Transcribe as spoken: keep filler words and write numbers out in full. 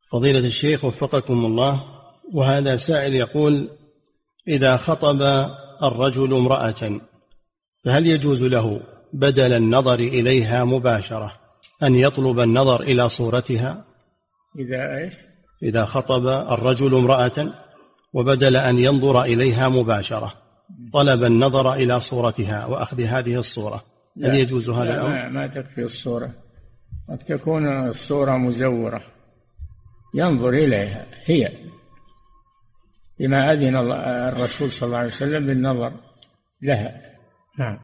فضيلة الشيخ وفقكم الله، وهذا سائل يقول: إذا خطب الرجل امرأة فهل يجوز له بدل النظر إليها مباشرة أن يطلب النظر إلى صورتها؟ إذا إيش؟ إذا خطب الرجل امرأة وبدل أن ينظر إليها مباشرة طلب النظر إلى صورتها وأخذ هذه الصورة، هل يجوز هذا الأمر؟ لا، ما تكفي الصورة، قد تكون الصورة مزورة، ينظر إليها هي، بما أذن الرسول صلى الله عليه وسلم بالنظر لها. نعم.